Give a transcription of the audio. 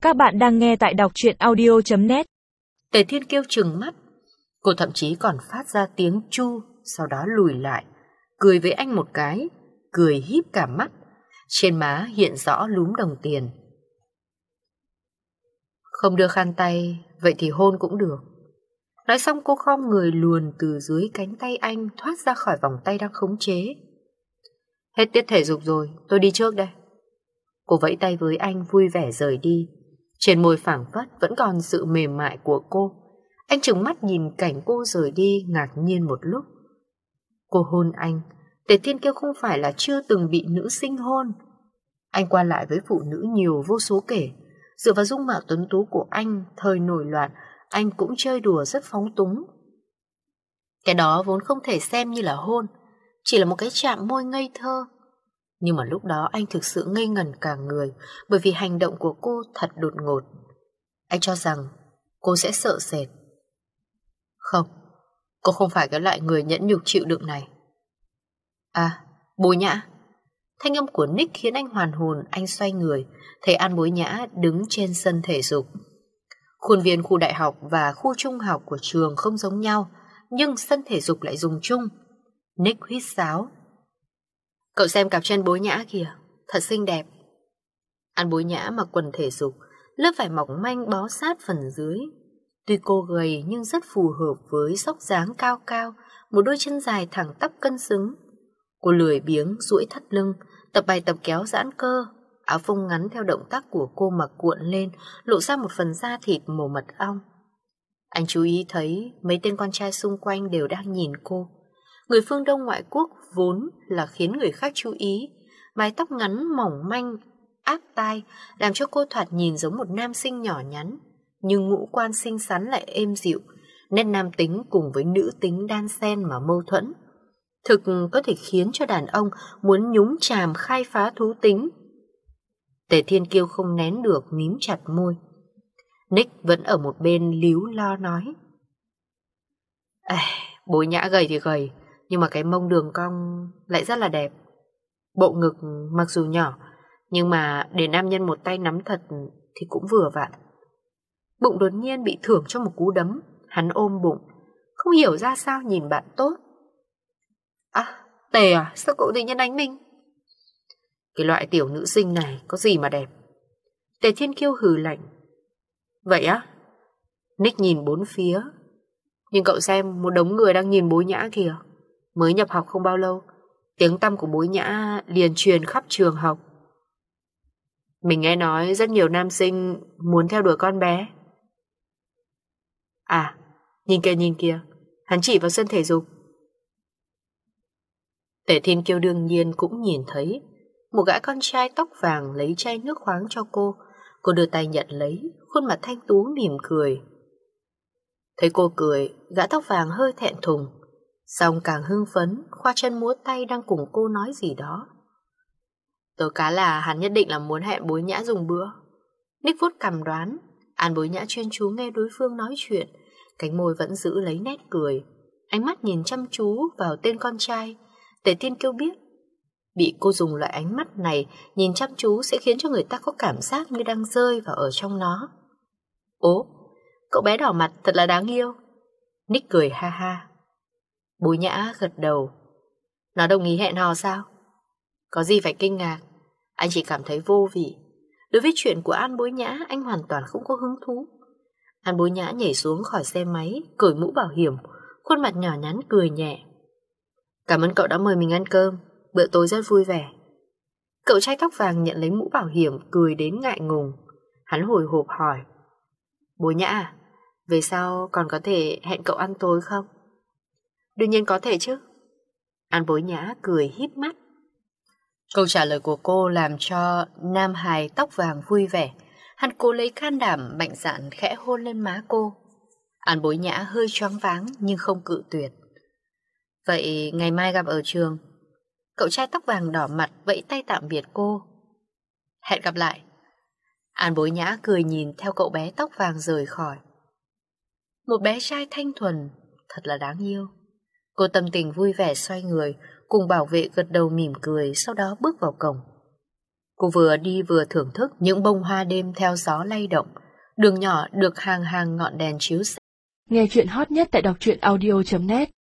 Các bạn đang nghe tại đọc truyện audio.net. Tề Thiên Kiêu trừng mắt. Cô thậm chí còn phát ra tiếng chu, sau đó lùi lại, cười với anh một cái, cười híp cả mắt. Trên má hiện rõ lúm đồng tiền. Không đưa khăn tay, vậy thì hôn cũng được. Nói xong cô khom người luồn từ dưới cánh tay anh thoát ra khỏi vòng tay đang khống chế. Hết tiết thể dục rồi, tôi đi trước đây. Cô vẫy tay với anh vui vẻ rời đi. Trên môi phảng phất vẫn còn sự mềm mại của cô. Anh trừng mắt nhìn cảnh cô rời đi, ngạc nhiên một lúc. Cô hôn anh. Tề Thiên Kiêu không phải là chưa từng bị nữ sinh hôn. Anh qua lại với phụ nữ nhiều vô số kể. Dựa vào dung mạo tuấn tú của anh, thời nổi loạn, anh cũng chơi đùa rất phóng túng. Cái đó vốn không thể xem như là hôn, chỉ là một cái chạm môi ngây thơ. Nhưng mà lúc đó anh thực sự ngây ngẩn cả người, bởi vì hành động của cô thật đột ngột. Anh cho rằng cô sẽ sợ sệt. Không, cô không phải cái loại người nhẫn nhục chịu đựng này. À, Bối Nhã. Thanh âm của Nick khiến anh hoàn hồn. Anh xoay người, thấy An Bối Nhã đứng trên sân thể dục. Khuôn viên khu đại học và khu trung học của trường không giống nhau, nhưng sân thể dục lại dùng chung. Nick huýt sáo. Cậu xem cặp chân Bối Nhã kìa, thật xinh đẹp. An Bối Nhã mặc quần thể dục, lớp vải mỏng manh bó sát phần dưới. Tuy cô gầy nhưng rất phù hợp với dốc dáng cao cao, một đôi chân dài thẳng tắp cân xứng. Cô lười biếng duỗi thắt lưng, tập bài tập kéo giãn cơ. Áo phông ngắn theo động tác của cô mặc cuộn lên, lộ ra một phần da thịt màu mật ong. Anh chú ý thấy mấy tên con trai xung quanh đều đang nhìn cô. Người phương Đông ngoại quốc vốn là khiến người khác chú ý. Mái tóc ngắn mỏng manh, áp tai, làm cho cô thoạt nhìn giống một nam sinh nhỏ nhắn. Nhưng ngũ quan xinh xắn lại êm dịu, nét nam tính cùng với nữ tính đan xen mà mâu thuẫn. Thực có thể khiến cho đàn ông muốn nhúng chàm khai phá thú tính. Tề Thiên Kiêu không nén được, mím chặt môi. Nick vẫn ở một bên líu lo nói. Bối Nhã gầy thì gầy, nhưng mà cái mông đường cong lại rất là đẹp. Bộ ngực mặc dù nhỏ, nhưng mà để nam nhân một tay nắm thật thì cũng vừa vặn. Bụng đột nhiên bị thưởng cho một cú đấm. Hắn ôm bụng, không hiểu ra sao nhìn bạn tốt. Tề à, sao cậu tự nhiên đánh mình? Cái loại tiểu nữ sinh này có gì mà đẹp? Tề Thiên Kiêu hừ lạnh. Vậy á? Nick nhìn bốn phía. Nhưng cậu xem, một đống người đang nhìn Bối Nhã kìa. Mới nhập học không bao lâu, tiếng tăm của Bối Nhã liền truyền khắp trường học. Mình nghe nói rất nhiều nam sinh muốn theo đuổi con bé. À, nhìn kìa, hắn chỉ vào sân thể dục. Tề Thiên Kiêu đương nhiên cũng nhìn thấy. Một gã con trai tóc vàng lấy chai nước khoáng cho cô. Cô đưa tay nhận lấy, khuôn mặt thanh tú mỉm cười. Thấy cô cười, gã tóc vàng hơi thẹn thùng, xong càng hưng phấn, khoa chân múa tay đang cùng cô nói gì đó. Tớ cá là hắn nhất định là muốn hẹn Bối Nhã dùng bữa. Nick vuốt cằm đoán. An Bối Nhã chuyên chú nghe đối phương nói chuyện, cánh môi vẫn giữ lấy nét cười. Ánh mắt nhìn chăm chú vào tên con trai. Tề Thiên Kiêu biết, bị cô dùng loại ánh mắt này nhìn chăm chú sẽ khiến cho người ta có cảm giác như đang rơi vào ở trong nó. Ố, cậu bé đỏ mặt thật là đáng yêu. Nick cười ha ha. Bối Nhã gật đầu. Nó đồng ý hẹn hò sao? Có gì phải kinh ngạc, anh chỉ cảm thấy vô vị. Đối với chuyện của An Bối Nhã, anh hoàn toàn không có hứng thú. An Bối Nhã nhảy xuống khỏi xe máy, cởi mũ bảo hiểm, khuôn mặt nhỏ nhắn cười nhẹ. Cảm ơn cậu đã mời mình ăn cơm, bữa tối rất vui vẻ. Cậu trai tóc vàng nhận lấy mũ bảo hiểm, cười đến ngại ngùng. Hắn hồi hộp hỏi. Bối Nhã, về sau còn có thể hẹn cậu ăn tối không? Đương nhiên có thể chứ. An Bối Nhã cười híp mắt. Câu trả lời của cô làm cho nam hài tóc vàng vui vẻ. Hắn cố lấy can đảm mạnh dạn khẽ hôn lên má cô. An Bối Nhã hơi choáng váng nhưng không cự tuyệt. Vậy ngày mai gặp ở trường. Cậu trai tóc vàng đỏ mặt vẫy tay tạm biệt cô. Hẹn gặp lại. An Bối Nhã cười nhìn theo cậu bé tóc vàng rời khỏi. Một bé trai thanh thuần, thật là đáng yêu. Cô tâm tình vui vẻ xoay người, cùng bảo vệ gật đầu mỉm cười, sau đó bước vào cổng. Cô vừa đi vừa thưởng thức những bông hoa đêm theo gió lay động, đường nhỏ được hàng hàng ngọn đèn chiếu. Nghe chuyện hot nhất tại đọc truyện audio.net